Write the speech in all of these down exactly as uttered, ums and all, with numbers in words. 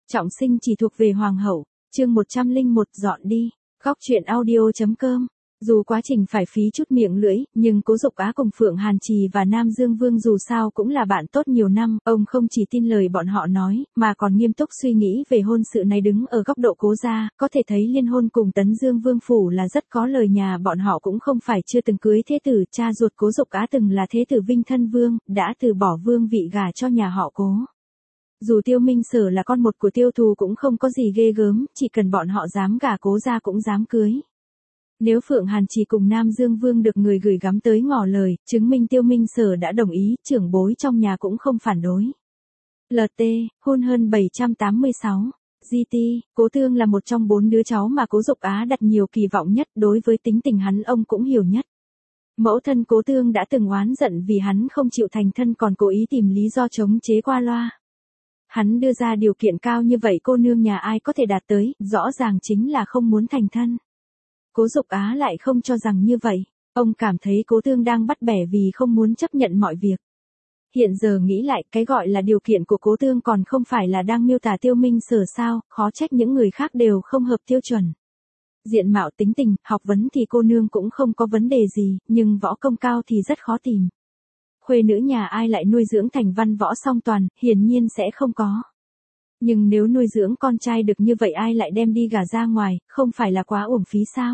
Trọng sinh chỉ thuộc về hoàng hậu, chương một trăm lẻ một dọn đi, góc truyện audio.com. Dù quá trình phải phí chút miệng lưỡi, nhưng Cố Dục Á cùng Phượng Hàn Trì và Nam Dương Vương dù sao cũng là bạn tốt nhiều năm, ông không chỉ tin lời bọn họ nói, mà còn nghiêm túc suy nghĩ về hôn sự này. Đứng ở góc độ Cố gia, có thể thấy liên hôn cùng Tấn Dương Vương phủ là rất có lời. Nhà bọn họ cũng không phải chưa từng cưới thế tử, cha ruột Cố Dục Á từng là thế tử Vinh Thân Vương, đã từ bỏ vương vị gả cho nhà họ Cố. Dù Tiêu Minh Sở là con một của Tiêu Thù cũng không có gì ghê gớm, chỉ cần bọn họ dám gả Cố gia cũng dám cưới. Nếu Phượng Hàn Trì cùng Nam Dương Vương được người gửi gắm tới ngỏ lời, chứng minh Tiêu Minh Sở đã đồng ý, trưởng bối trong nhà cũng không phản đối. lờ tê, hôn hơn bảy trăm tám mươi sáu. giê tê, Cố Thương là một trong bốn đứa cháu mà Cố Dục Á đặt nhiều kỳ vọng nhất, đối với tính tình hắn ông cũng hiểu nhất. Mẫu thân Cố Thương đã từng oán giận vì hắn không chịu thành thân còn cố ý tìm lý do chống chế qua loa. Hắn đưa ra điều kiện cao như vậy cô nương nhà ai có thể đạt tới, rõ ràng chính là không muốn thành thân. Cố Dục Á lại không cho rằng như vậy, ông cảm thấy Cố Thương đang bắt bẻ vì không muốn chấp nhận mọi việc. Hiện giờ nghĩ lại, cái gọi là điều kiện của Cố Thương còn không phải là đang miêu tả Tiêu Minh Sở sao, khó trách những người khác đều không hợp tiêu chuẩn. Diện mạo, tính tình, học vấn thì cô nương cũng không có vấn đề gì, nhưng võ công cao thì rất khó tìm. Khuê nữ nhà ai lại nuôi dưỡng thành văn võ song toàn, hiển nhiên sẽ không có. Nhưng nếu nuôi dưỡng con trai được như vậy ai lại đem đi gả ra ngoài, không phải là quá uổng phí sao?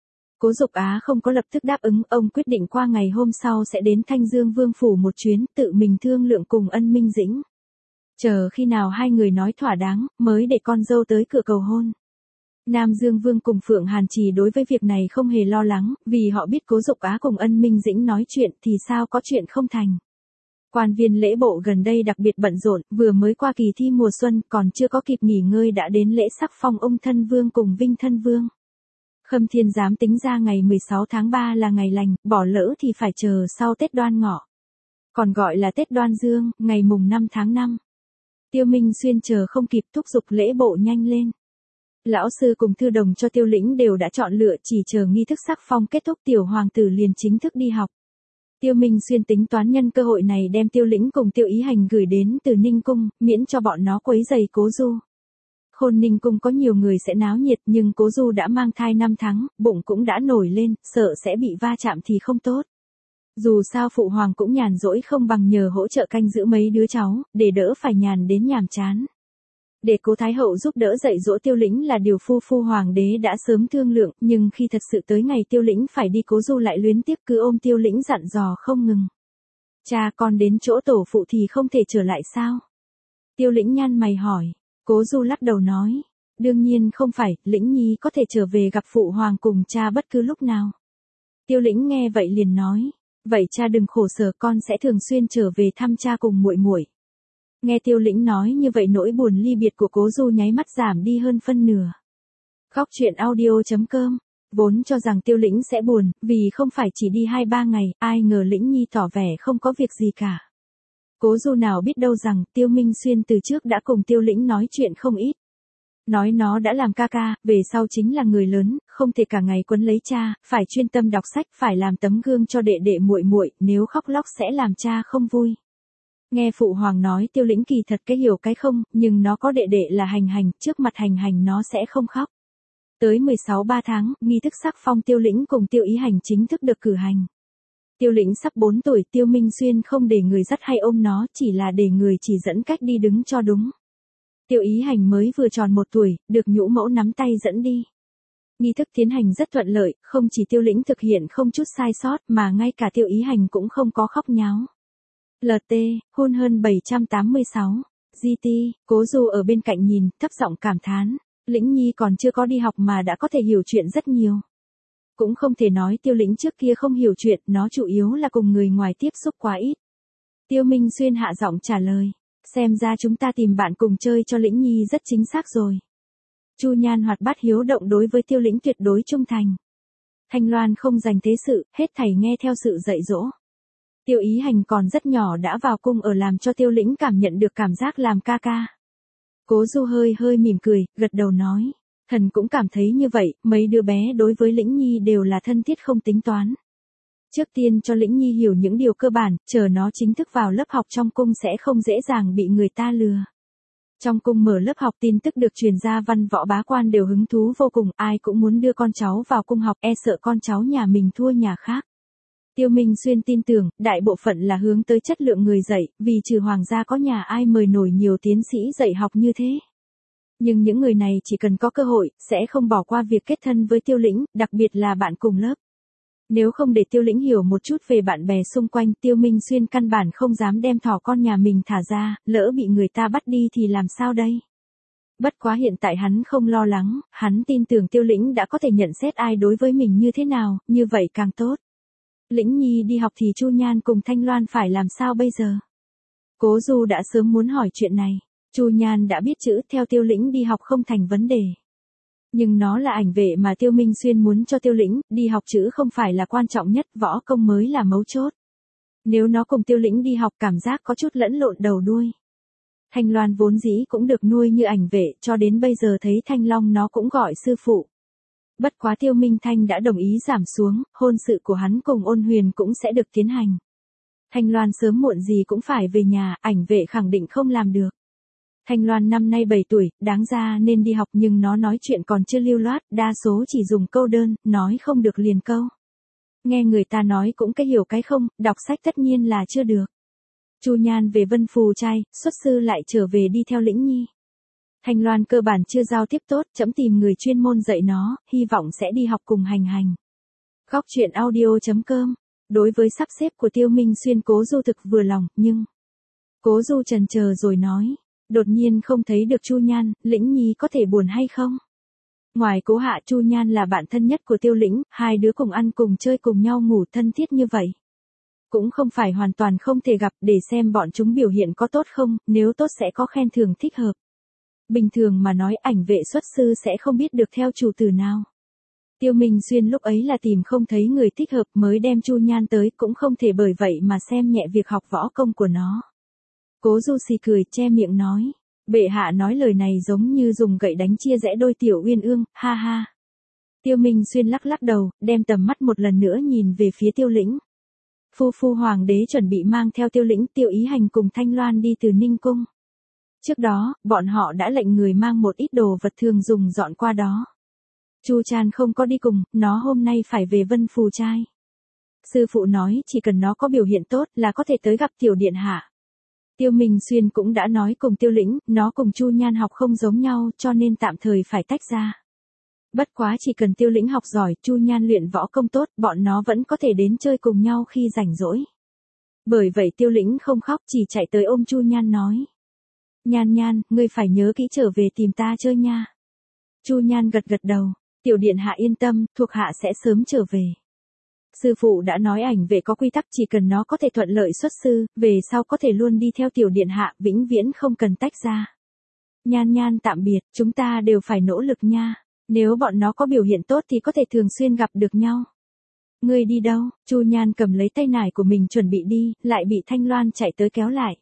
Cố Dục Á không có lập tức đáp ứng, ông quyết định qua ngày hôm sau sẽ đến Thanh Dương Vương phủ một chuyến, tự mình thương lượng cùng Ân Minh Dĩnh. Chờ khi nào hai người nói thỏa đáng, mới để con dâu tới cửa cầu hôn. Nam Dương Vương cùng Phượng Hàn Trì đối với việc này không hề lo lắng, vì họ biết Cố Dục Á cùng Ân Minh Dĩnh nói chuyện thì sao có chuyện không thành. Quan viên lễ bộ gần đây đặc biệt bận rộn, vừa mới qua kỳ thi mùa xuân, còn chưa có kịp nghỉ ngơi đã đến lễ sắc phong Ung Thân Vương cùng Vinh Thân Vương. Khâm Thiên Giám tính ra ngày mười sáu tháng ba là ngày lành, bỏ lỡ thì phải chờ sau Tết Đoan Ngọ. Còn gọi là Tết Đoan Dương, ngày mùng năm tháng năm. Tiêu Minh Xuyên chờ không kịp thúc giục lễ bộ nhanh lên. Lão sư cùng thư đồng cho Tiêu Lĩnh đều đã chọn lựa, chỉ chờ nghi thức sắc phong kết thúc tiểu hoàng tử liền chính thức đi học. Tiêu Minh Xuyên tính toán nhân cơ hội này đem Tiêu Lĩnh cùng Tiêu Ý Hành gửi đến từ Ninh Cung, miễn cho bọn nó quấy rầy Cố Du. Khôn Ninh Cung có nhiều người sẽ náo nhiệt nhưng Cố Du đã mang thai năm tháng, bụng cũng đã nổi lên, sợ sẽ bị va chạm thì không tốt. Dù sao phụ hoàng cũng nhàn rỗi không bằng nhờ hỗ trợ canh giữ mấy đứa cháu, để đỡ phải nhàn đến nhàm chán. Để Cố Thái Hậu giúp đỡ dạy dỗ Tiêu Lĩnh là điều phu phu hoàng đế đã sớm thương lượng, nhưng khi thật sự tới ngày Tiêu Lĩnh phải đi Cố Du lại luyến tiếc cứ ôm Tiêu Lĩnh dặn dò không ngừng. Cha con đến chỗ tổ phụ thì không thể trở lại sao? Tiêu Lĩnh nhăn mày hỏi. Cố Du lắc đầu nói. Đương nhiên không phải, Lĩnh Nhi có thể trở về gặp phụ hoàng cùng cha bất cứ lúc nào. Tiêu Lĩnh nghe vậy liền nói. Vậy cha đừng khổ sở, con sẽ thường xuyên trở về thăm cha cùng muội muội. Nghe Tiêu Lĩnh nói như vậy nỗi buồn ly biệt của Cố Du nháy mắt giảm đi hơn phân nửa. Góc truyện audio.com. Vốn cho rằng Tiêu Lĩnh sẽ buồn, vì không phải chỉ đi hai ba ngày, ai ngờ Lĩnh Nhi tỏ vẻ không có việc gì cả. Cố Du nào biết đâu rằng Tiêu Minh Xuyên từ trước đã cùng Tiêu Lĩnh nói chuyện không ít. Nói nó đã làm ca ca, về sau chính là người lớn, không thể cả ngày quấn lấy cha, phải chuyên tâm đọc sách, phải làm tấm gương cho đệ đệ muội muội, nếu khóc lóc sẽ làm cha không vui. Nghe phụ hoàng nói Tiêu Lĩnh kỳ thật cái hiểu cái không, nhưng nó có đệ đệ là Hành Hành, trước mặt Hành Hành nó sẽ không khóc. Tới mười sáu ba tháng, nghi thức sắc phong Tiêu Lĩnh cùng Tiêu Ý Hành chính thức được cử hành. Tiêu Lĩnh sắp bốn tuổi, Tiêu Minh Xuyên không để người dắt hay ôm nó, chỉ là để người chỉ dẫn cách đi đứng cho đúng. Tiêu Ý Hành mới vừa tròn một tuổi, được nhũ mẫu nắm tay dẫn đi. Nghi thức tiến hành rất thuận lợi, không chỉ Tiêu Lĩnh thực hiện không chút sai sót mà ngay cả Tiêu Ý Hành cũng không có khóc nháo. lờ tê, hôn hơn bảy trăm tám mươi sáu. giê tê, Cố Du ở bên cạnh nhìn, thấp giọng cảm thán. Lĩnh Nhi còn chưa có đi học mà đã có thể hiểu chuyện rất nhiều. Cũng không thể nói Tiêu Lĩnh trước kia không hiểu chuyện, nó chủ yếu là cùng người ngoài tiếp xúc quá ít. Tiêu Minh Xuyên hạ giọng trả lời. Xem ra chúng ta tìm bạn cùng chơi cho Lĩnh Nhi rất chính xác rồi. Chu Nhan hoạt bát hiếu động đối với Tiêu Lĩnh tuyệt đối trung thành. Thanh Loan không dành thế sự, hết thảy nghe theo sự dạy dỗ. Tiêu Ý Hành còn rất nhỏ đã vào cung ở làm cho Tiêu Lĩnh cảm nhận được cảm giác làm ca ca. Cố Du hơi hơi mỉm cười, gật đầu nói. Thần cũng cảm thấy như vậy, mấy đứa bé đối với Lĩnh Nhi đều là thân thiết không tính toán. Trước tiên cho Lĩnh Nhi hiểu những điều cơ bản, chờ nó chính thức vào lớp học trong cung sẽ không dễ dàng bị người ta lừa. Trong cung mở lớp học tin tức được truyền ra, văn võ bá quan đều hứng thú vô cùng, ai cũng muốn đưa con cháu vào cung học, e sợ con cháu nhà mình thua nhà khác. Tiêu Minh Xuyên tin tưởng, đại bộ phận là hướng tới chất lượng người dạy, vì trừ hoàng gia có nhà ai mời nổi nhiều tiến sĩ dạy học như thế. Nhưng những người này chỉ cần có cơ hội, sẽ không bỏ qua việc kết thân với Tiêu Lĩnh, đặc biệt là bạn cùng lớp. Nếu không để Tiêu Lĩnh hiểu một chút về bạn bè xung quanh, Tiêu Minh Xuyên căn bản không dám đem thỏ con nhà mình thả ra, lỡ bị người ta bắt đi thì làm sao đây? Bất quá hiện tại hắn không lo lắng, hắn tin tưởng Tiêu Lĩnh đã có thể nhận xét ai đối với mình như thế nào, như vậy càng tốt. Lĩnh Nhi đi học thì Chu Nhan cùng Thanh Loan phải làm sao bây giờ? Cố Du đã sớm muốn hỏi chuyện này. Chu Nhan đã biết chữ, theo Tiêu Lĩnh đi học không thành vấn đề. Nhưng nó là ảnh vệ mà Tiêu Minh Xuyên muốn cho Tiêu Lĩnh, đi học chữ không phải là quan trọng nhất, võ công mới là mấu chốt. Nếu nó cùng Tiêu Lĩnh đi học cảm giác có chút lẫn lộn đầu đuôi. Thanh Loan vốn dĩ cũng được nuôi như ảnh vệ, cho đến bây giờ thấy Thanh Long nó cũng gọi sư phụ. Bất quá Tiêu Minh Thanh đã đồng ý giảm xuống, hôn sự của hắn cùng Ôn Huyền cũng sẽ được tiến hành. Thanh Loan sớm muộn gì cũng phải về nhà, ảnh vệ khẳng định không làm được. Thanh Loan năm nay bảy tuổi, đáng ra nên đi học nhưng nó nói chuyện còn chưa lưu loát, đa số chỉ dùng câu đơn, nói không được liền câu. Nghe người ta nói cũng cái hiểu cái không, đọc sách tất nhiên là chưa được. Chu Nhan về Vân Phù trai, xuất sư lại trở về đi theo Lĩnh Nhi. Thanh Loan cơ bản chưa giao tiếp tốt, chấm tìm người chuyên môn dạy nó, hy vọng sẽ đi học cùng hành hành. Góc truyện audio chấm com. Đối với sắp xếp của Tiêu Minh Xuyên, Cố Du thực vừa lòng, nhưng Cố Du chần chờ rồi nói, đột nhiên không thấy được Chu Nhan, Lĩnh Nhi có thể buồn hay không? Ngoài Cố Hạ, Chu Nhan là bạn thân nhất của Tiêu Lĩnh, hai đứa cùng ăn cùng chơi cùng nhau ngủ thân thiết như vậy. Cũng không phải hoàn toàn không thể gặp, để xem bọn chúng biểu hiện có tốt không, nếu tốt sẽ có khen thưởng thích hợp. Bình thường mà nói, ảnh vệ xuất sư sẽ không biết được theo chủ tử nào. Tiêu Minh Xuyên lúc ấy là tìm không thấy người thích hợp mới đem Chu Nhan tới, cũng không thể bởi vậy mà xem nhẹ việc học võ công của nó. Cố Du xì cười, che miệng nói, bệ hạ nói lời này giống như dùng gậy đánh chia rẽ đôi tiểu uyên ương, ha ha. Tiêu Minh Xuyên lắc lắc đầu, đem tầm mắt một lần nữa nhìn về phía Tiêu Lĩnh. Phu phu hoàng đế chuẩn bị mang theo Tiêu Lĩnh, Tiêu Ý Hành cùng Thanh Loan đi từ Ninh Cung. Trước đó, bọn họ đã lệnh người mang một ít đồ vật thường dùng dọn qua đó. Chu Chan không có đi cùng, nó hôm nay phải về Vân Phù trai. Sư phụ nói chỉ cần nó có biểu hiện tốt là có thể tới gặp tiểu điện hạ. Tiêu Minh Xuyên cũng đã nói cùng Tiêu Lĩnh, nó cùng Chu Nhan học không giống nhau cho nên tạm thời phải tách ra. Bất quá chỉ cần Tiêu Lĩnh học giỏi, Chu Nhan luyện võ công tốt, bọn nó vẫn có thể đến chơi cùng nhau khi rảnh rỗi. Bởi vậy Tiêu Lĩnh không khóc, chỉ chạy tới ôm Chu Nhan nói. Nhan Nhan, ngươi phải nhớ kỹ trở về tìm ta chơi nha. Chu Nhan gật gật đầu, tiểu điện hạ yên tâm, thuộc hạ sẽ sớm trở về. Sư phụ đã nói ảnh vệ có quy tắc, chỉ cần nó có thể thuận lợi xuất sư, về sau có thể luôn đi theo tiểu điện hạ, vĩnh viễn không cần tách ra. Nhan Nhan tạm biệt, chúng ta đều phải nỗ lực nha. Nếu bọn nó có biểu hiện tốt thì có thể thường xuyên gặp được nhau. Ngươi đi đâu? Chu Nhan cầm lấy tay nải của mình chuẩn bị đi, lại bị Thanh Loan chạy tới kéo lại.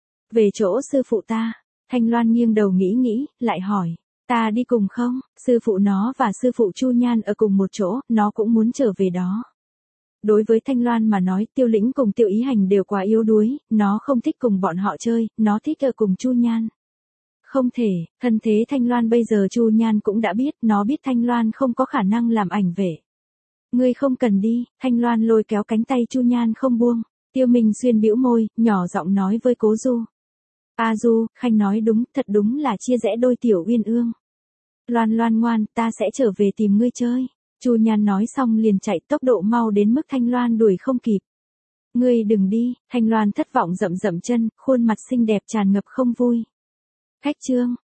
Về chỗ sư phụ ta. Thanh Loan nghiêng đầu nghĩ nghĩ, lại hỏi, ta đi cùng không? Sư phụ nó và sư phụ Chu Nhan ở cùng một chỗ, nó cũng muốn trở về đó. Đối với Thanh Loan mà nói, Tiêu Lĩnh cùng Tiêu Ý Hành đều quá yếu đuối, nó không thích cùng bọn họ chơi, nó thích ở cùng Chu Nhan. Không thể, thân thế Thanh Loan bây giờ Chu Nhan cũng đã biết, nó biết Thanh Loan không có khả năng làm ảnh vệ. Ngươi không cần đi, Thanh Loan lôi kéo cánh tay Chu Nhan không buông. Tiêu Minh Xuyên bĩu môi, nhỏ giọng nói với Cố Du. A Du, Khanh nói đúng, thật đúng là chia rẽ đôi tiểu uyên ương. Loan Loan ngoan, ta sẽ trở về tìm ngươi chơi. Chu Nhan nói xong liền chạy, tốc độ mau đến mức Thanh Loan đuổi không kịp. Ngươi đừng đi, Thanh Loan thất vọng dậm dậm chân, khuôn mặt xinh đẹp tràn ngập không vui. Khách trương,